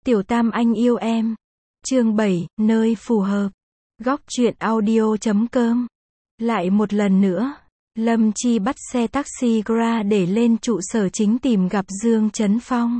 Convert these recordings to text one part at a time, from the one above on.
Tiểu Tam Anh yêu em. Chương 7, nơi phù hợp. Góc truyện audio.com. Lại một lần nữa, Lâm Chi bắt xe taxi Grab để lên trụ sở chính tìm gặp Dương Chấn Phong.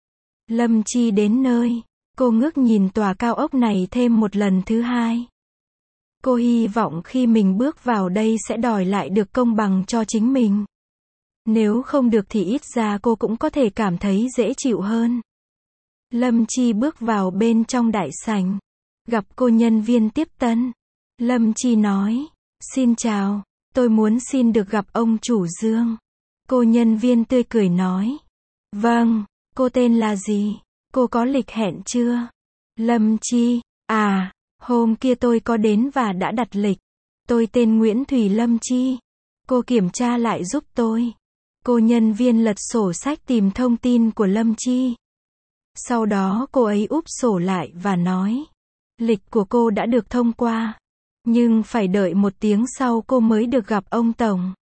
Lâm Chi đến nơi, cô ngước nhìn tòa cao ốc này thêm một lần thứ hai. Cô hy vọng khi mình bước vào đây sẽ đòi lại được công bằng cho chính mình. Nếu không được thì ít ra cô cũng có thể cảm thấy dễ chịu hơn. Lâm Chi bước vào bên trong đại sảnh, gặp cô nhân viên tiếp tân. Lâm Chi nói, xin chào, tôi muốn xin được gặp ông chủ Dương. Cô nhân viên tươi cười nói, vâng, cô tên là gì? Cô có lịch hẹn chưa? Lâm Chi, hôm kia tôi có đến và đã đặt lịch. Tôi tên Nguyễn Thùy Lâm Chi. Cô kiểm tra lại giúp tôi. Cô nhân viên lật sổ sách tìm thông tin của Lâm Chi. Sau đó cô ấy úp sổ lại và nói, lịch của cô đã được thông qua, nhưng phải đợi 1 tiếng sau cô mới được gặp ông Tổng.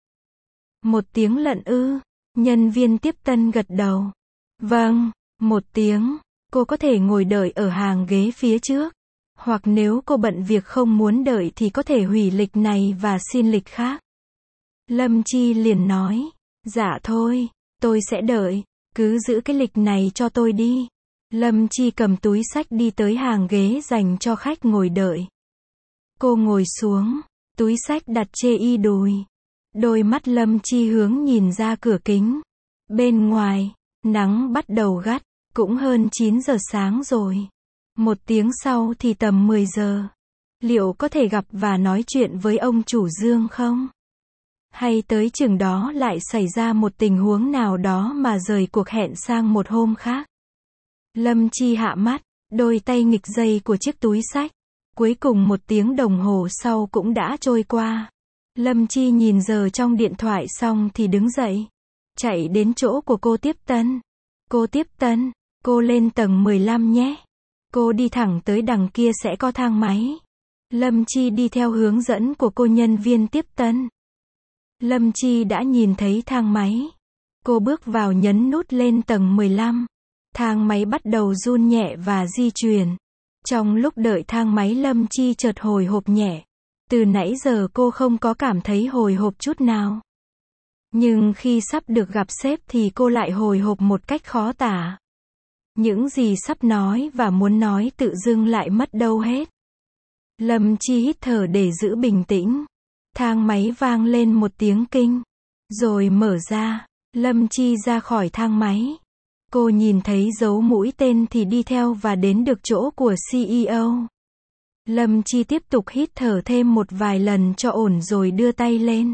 1 tiếng lận ư? Nhân viên tiếp tân gật đầu. Vâng, 1 tiếng, cô có thể ngồi đợi ở hàng ghế phía trước. Hoặc nếu cô bận việc không muốn đợi thì có thể hủy lịch này và xin lịch khác. Lâm Chi liền nói, dạ thôi, tôi sẽ đợi, cứ giữ cái lịch này cho tôi đi. Lâm Chi cầm túi xách đi tới hàng ghế dành cho khách ngồi đợi. Cô ngồi xuống, túi xách đặt trên đùi. Đôi mắt Lâm Chi hướng nhìn ra cửa kính. Bên ngoài, nắng bắt đầu gắt, cũng hơn 9 giờ sáng rồi. 1 tiếng sau thì tầm 10 giờ. Liệu có thể gặp và nói chuyện với ông chủ Dương không? Hay tới chừng đó lại xảy ra một tình huống nào đó mà rời cuộc hẹn sang một hôm khác? Lâm Chi hạ mắt, đôi tay nghịch dây của chiếc túi xách. Cuối cùng 1 tiếng đồng hồ sau cũng đã trôi qua. Lâm Chi nhìn giờ trong điện thoại xong thì đứng dậy. Chạy đến chỗ của cô tiếp tân. Cô tiếp tân, cô lên tầng 15 nhé. Cô đi thẳng tới đằng kia sẽ có thang máy. Lâm Chi đi theo hướng dẫn của cô nhân viên tiếp tân. Lâm Chi đã nhìn thấy thang máy. Cô bước vào nhấn nút lên tầng 15. Thang máy bắt đầu run nhẹ và di chuyển. Trong lúc đợi thang máy Lâm Chi chợt hồi hộp nhẹ. Từ nãy giờ cô không có cảm thấy hồi hộp chút nào. Nhưng khi sắp được gặp sếp thì cô lại hồi hộp một cách khó tả. Những gì sắp nói và muốn nói tự dưng lại mất đâu hết. Lâm Chi hít thở để giữ bình tĩnh. Thang máy vang lên một tiếng kinh. Rồi mở ra. Lâm Chi ra khỏi thang máy. Cô nhìn thấy dấu mũi tên thì đi theo và đến được chỗ của CEO. Lâm Chi tiếp tục hít thở thêm một vài lần cho ổn rồi đưa tay lên.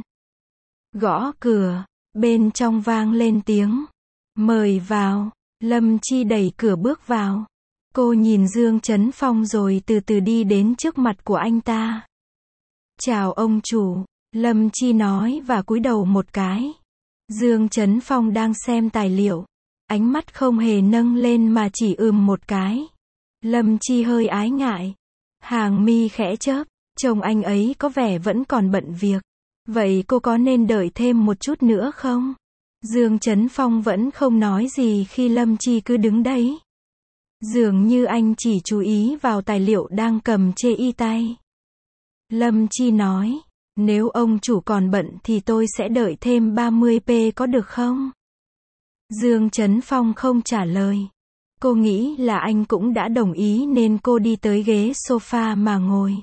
Gõ cửa. Bên trong vang lên tiếng. Mời vào. Lâm Chi đẩy cửa bước vào. Cô nhìn Dương Chấn Phong rồi từ từ đi đến trước mặt của anh ta. Chào ông chủ. Lâm Chi nói và cúi đầu một cái. Dương Chấn Phong đang xem tài liệu. Ánh mắt không hề nâng lên mà chỉ một cái. Lâm Chi hơi ái ngại. Hàng mi khẽ chớp. Trông anh ấy có vẻ vẫn còn bận việc. Vậy cô có nên đợi thêm một chút nữa không? Dương Chấn Phong vẫn không nói gì khi Lâm Chi cứ đứng đấy. Dường như anh chỉ chú ý vào tài liệu đang cầm trên tay. Lâm Chi nói, nếu ông chủ còn bận thì tôi sẽ đợi thêm 30p có được không? Dương Chấn Phong không trả lời. Cô nghĩ là anh cũng đã đồng ý nên cô đi tới ghế sofa mà ngồi.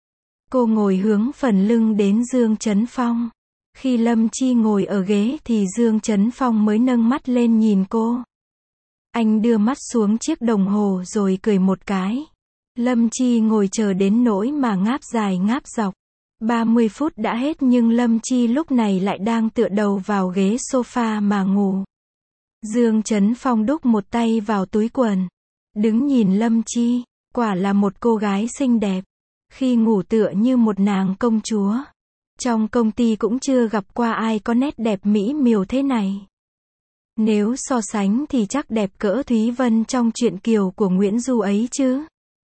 Cô ngồi hướng phần lưng đến Dương Chấn Phong. Khi Lâm Chi ngồi ở ghế thì Dương Chấn Phong mới nâng mắt lên nhìn cô. Anh đưa mắt xuống chiếc đồng hồ rồi cười một cái. Lâm Chi ngồi chờ đến nỗi mà ngáp dài ngáp dọc. 30 phút đã hết nhưng Lâm Chi lúc này lại đang tựa đầu vào ghế sofa mà ngủ. Dương Chấn Phong đút một tay vào túi quần. Đứng nhìn Lâm Chi, quả là một cô gái xinh đẹp. Khi ngủ tựa như một nàng công chúa. Trong công ty cũng chưa gặp qua ai có nét đẹp mỹ miều thế này. Nếu so sánh thì chắc đẹp cỡ Thúy Vân trong truyện Kiều của Nguyễn Du ấy chứ.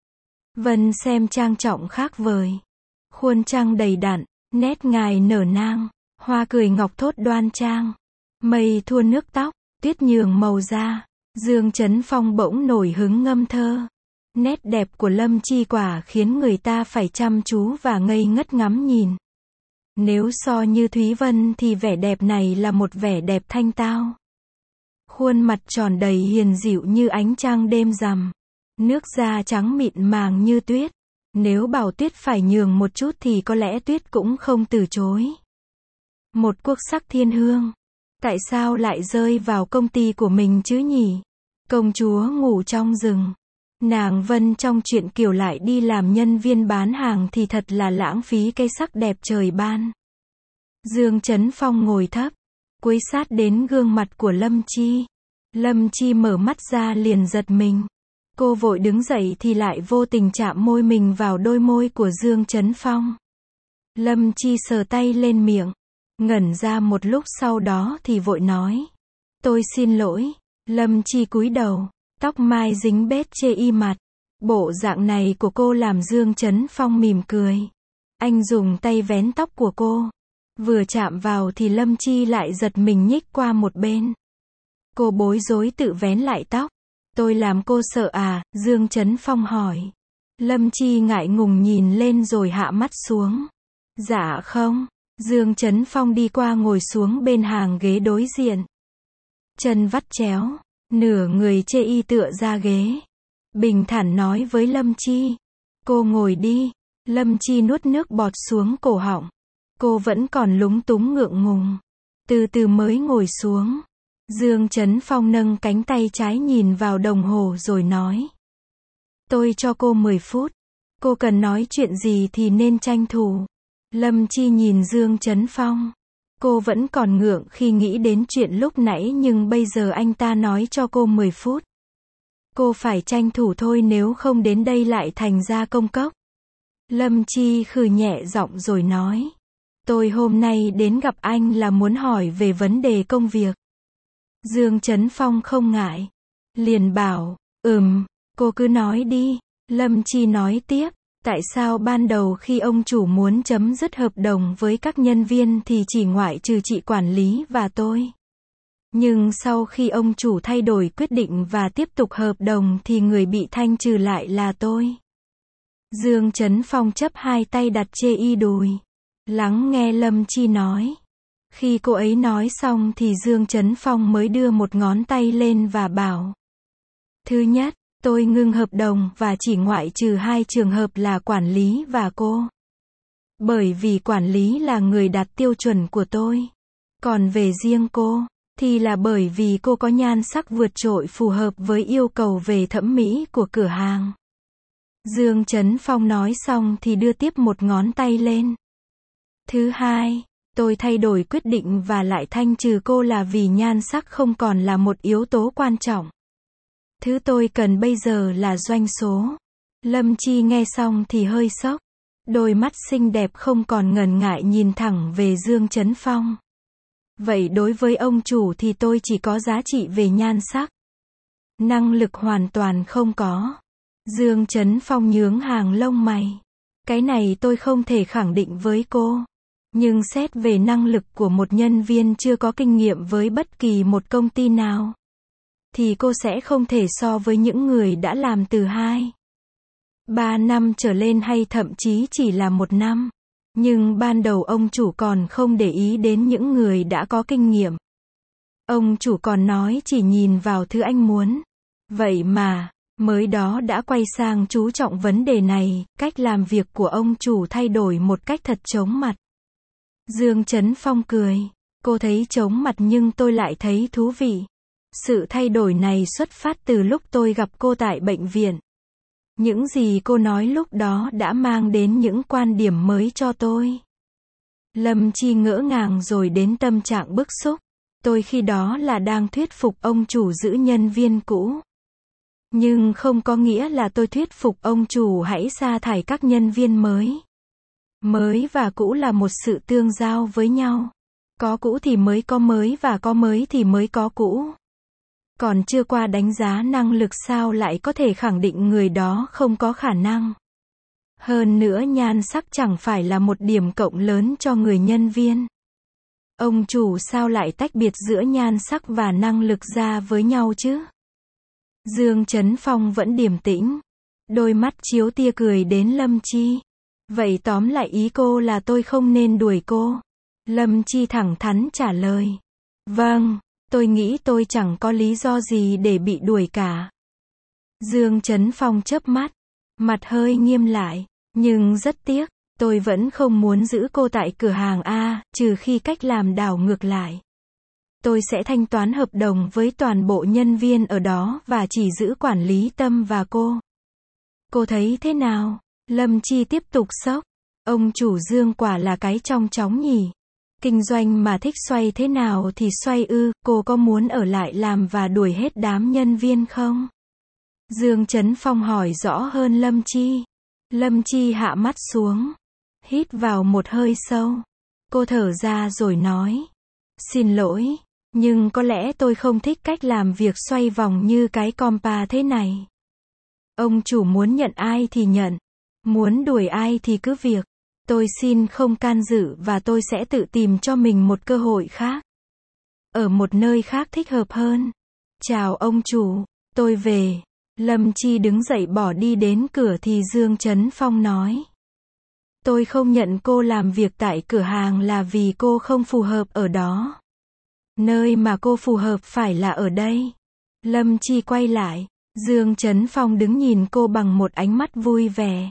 Vân xem trang trọng khác vời. Khuôn trăng đầy đặn, nét ngài nở nang, hoa cười ngọc thốt đoan trang. Mây thua nước tóc, tuyết nhường màu da. Dương Chấn Phong bỗng nổi hứng ngâm thơ. Nét đẹp của Lâm Chi quả khiến người ta phải chăm chú và ngây ngất ngắm nhìn. Nếu so như Thúy Vân thì vẻ đẹp này là một vẻ đẹp thanh tao. Khuôn mặt tròn đầy hiền dịu như ánh trăng đêm rằm. Nước da trắng mịn màng như tuyết. Nếu bảo Tuyết phải nhường một chút thì có lẽ Tuyết cũng không từ chối. Một quốc sắc thiên hương. Tại sao lại rơi vào công ty của mình chứ nhỉ? Công chúa ngủ trong rừng. Nàng Vân trong truyện Kiều lại đi làm nhân viên bán hàng thì thật là lãng phí cái sắc đẹp trời ban. Dương Chấn Phong ngồi thấp, cúi sát đến gương mặt của Lâm Chi. Lâm Chi mở mắt ra liền giật mình. Cô vội đứng dậy thì lại vô tình chạm môi mình vào đôi môi của Dương Chấn Phong. Lâm Chi sờ tay lên miệng, ngẩn ra một lúc sau đó thì vội nói. Tôi xin lỗi. Lâm Chi cúi đầu, tóc mai dính bết chê y mặt. Bộ dạng này của cô làm Dương Chấn Phong mỉm cười. Anh dùng tay vén tóc của cô. Vừa chạm vào thì Lâm Chi lại giật mình nhích qua một bên. Cô bối rối tự vén lại tóc. Tôi làm cô sợ à? Dương Chấn Phong hỏi. Lâm Chi ngại ngùng nhìn lên rồi hạ mắt xuống. Dạ không. Dương Chấn Phong đi qua ngồi xuống bên hàng ghế đối diện. Chân vắt chéo, nửa người chê y tựa ra ghế. Bình thản nói với Lâm Chi. Cô ngồi đi. Lâm Chi nuốt nước bọt xuống cổ họng. Cô vẫn còn lúng túng ngượng ngùng. Từ từ mới ngồi xuống. Dương Chấn Phong nâng cánh tay trái nhìn vào đồng hồ rồi nói. Tôi cho cô 10 phút. Cô cần nói chuyện gì thì nên tranh thủ. Lâm Chi nhìn Dương Chấn Phong. Cô vẫn còn ngượng khi nghĩ đến chuyện lúc nãy nhưng bây giờ anh ta nói cho cô 10 phút. Cô phải tranh thủ thôi nếu không đến đây lại thành ra công cốc. Lâm Chi khừ nhẹ giọng rồi nói. Tôi hôm nay đến gặp anh là muốn hỏi về vấn đề công việc. Dương Chấn Phong không ngại. Liền bảo, cô cứ nói đi. Lâm Chi nói tiếp. Tại sao ban đầu khi ông chủ muốn chấm dứt hợp đồng với các nhân viên thì chỉ ngoại trừ chị quản lý và tôi. Nhưng sau khi ông chủ thay đổi quyết định và tiếp tục hợp đồng thì người bị thanh trừ lại là tôi. Dương Chấn Phong chấp hai tay đặt chê y đùi. Lắng nghe Lâm Chi nói. Khi cô ấy nói xong thì Dương Chấn Phong mới đưa một ngón tay lên và bảo. Thứ nhất, tôi ngưng hợp đồng và chỉ ngoại trừ 2 trường hợp là quản lý và cô. Bởi vì quản lý là người đặt tiêu chuẩn của tôi. Còn về riêng cô, thì là bởi vì cô có nhan sắc vượt trội phù hợp với yêu cầu về thẩm mỹ của cửa hàng. Dương Chấn Phong nói xong thì đưa tiếp một ngón tay lên. Thứ hai, tôi thay đổi quyết định và lại thanh trừ cô là vì nhan sắc không còn là một yếu tố quan trọng. Thứ tôi cần bây giờ là doanh số. Lâm Chi nghe xong thì hơi sốc. Đôi mắt xinh đẹp không còn ngần ngại nhìn thẳng về Dương Chấn Phong. Vậy đối với ông chủ thì tôi chỉ có giá trị về nhan sắc. Năng lực hoàn toàn không có. Dương Chấn Phong nhướng hàng lông mày. Cái này tôi không thể khẳng định với cô. Nhưng xét về năng lực của một nhân viên chưa có kinh nghiệm với bất kỳ một công ty nào, thì cô sẽ không thể so với những người đã làm từ 2, 3 năm trở lên hay thậm chí chỉ là 1 năm. Nhưng ban đầu ông chủ còn không để ý đến những người đã có kinh nghiệm. Ông chủ còn nói chỉ nhìn vào thứ anh muốn. Vậy mà, mới đó đã quay sang chú trọng vấn đề này, cách làm việc của ông chủ thay đổi một cách thật chóng mặt. Dương Chấn Phong cười. Cô thấy chóng mặt nhưng tôi lại thấy thú vị. Sự thay đổi này xuất phát từ lúc tôi gặp cô tại bệnh viện. Những gì cô nói lúc đó đã mang đến những quan điểm mới cho tôi. Lâm Chi ngỡ ngàng rồi đến tâm trạng bức xúc. Tôi khi đó là đang thuyết phục ông chủ giữ nhân viên cũ. Nhưng không có nghĩa là tôi thuyết phục ông chủ hãy sa thải các nhân viên mới. Mới và cũ là một sự tương giao với nhau. Có cũ thì mới có mới và có mới thì mới có cũ. Còn chưa qua đánh giá năng lực sao lại có thể khẳng định người đó không có khả năng. Hơn nữa nhan sắc chẳng phải là một điểm cộng lớn cho người nhân viên. Ông chủ sao lại tách biệt giữa nhan sắc và năng lực ra với nhau chứ? Dương Chấn Phong vẫn điềm tĩnh. Đôi mắt chiếu tia cười đến Lâm Chi. Vậy tóm lại ý cô là tôi không nên đuổi cô. Lâm Chi thẳng thắn trả lời. Vâng, tôi nghĩ tôi chẳng có lý do gì để bị đuổi cả. Dương Chấn Phong chớp mắt. Mặt hơi nghiêm lại. Nhưng rất tiếc, tôi vẫn không muốn giữ cô tại cửa hàng A, trừ khi cách làm đảo ngược lại. Tôi sẽ thanh toán hợp đồng với toàn bộ nhân viên ở đó và chỉ giữ quản lý Tâm và cô. Cô thấy thế nào? Lâm Chi tiếp tục sốc. Ông chủ Dương quả là cái trong chóng nhỉ. Kinh doanh mà thích xoay thế nào thì xoay ư, cô có muốn ở lại làm và đuổi hết đám nhân viên không? Dương Chấn Phong hỏi rõ hơn Lâm Chi. Lâm Chi hạ mắt xuống. Hít vào một hơi sâu. Cô thở ra rồi nói. Xin lỗi, nhưng có lẽ tôi không thích cách làm việc xoay vòng như cái compa thế này. Ông chủ muốn nhận ai thì nhận. Muốn đuổi ai thì cứ việc. Tôi xin không can dự và tôi sẽ tự tìm cho mình một cơ hội khác. Ở một nơi khác thích hợp hơn. Chào ông chủ, tôi về. Lâm Chi đứng dậy bỏ đi đến cửa thì Dương Chấn Phong nói. Tôi không nhận cô làm việc tại cửa hàng là vì cô không phù hợp ở đó. Nơi mà cô phù hợp phải là ở đây. Lâm Chi quay lại. Dương Chấn Phong đứng nhìn cô bằng một ánh mắt vui vẻ.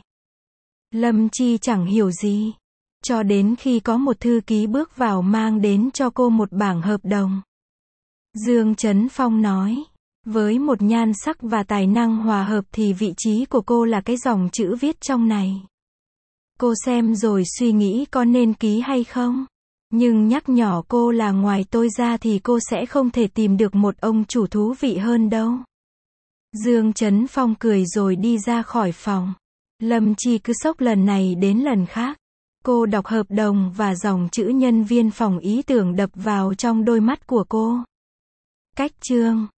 Lâm Chi chẳng hiểu gì. Cho đến khi có một thư ký bước vào mang đến cho cô một bảng hợp đồng. Dương Chấn Phong nói. Với một nhan sắc và tài năng hòa hợp thì vị trí của cô là cái dòng chữ viết trong này. Cô xem rồi suy nghĩ có nên ký hay không. Nhưng nhắc nhỏ cô là ngoài tôi ra thì cô sẽ không thể tìm được một ông chủ thú vị hơn đâu. Dương Chấn Phong cười rồi đi ra khỏi phòng. Lâm Chi cứ sốc lần này đến lần khác. Cô đọc hợp đồng và dòng chữ nhân viên phòng ý tưởng đập vào trong đôi mắt của cô. Cách chương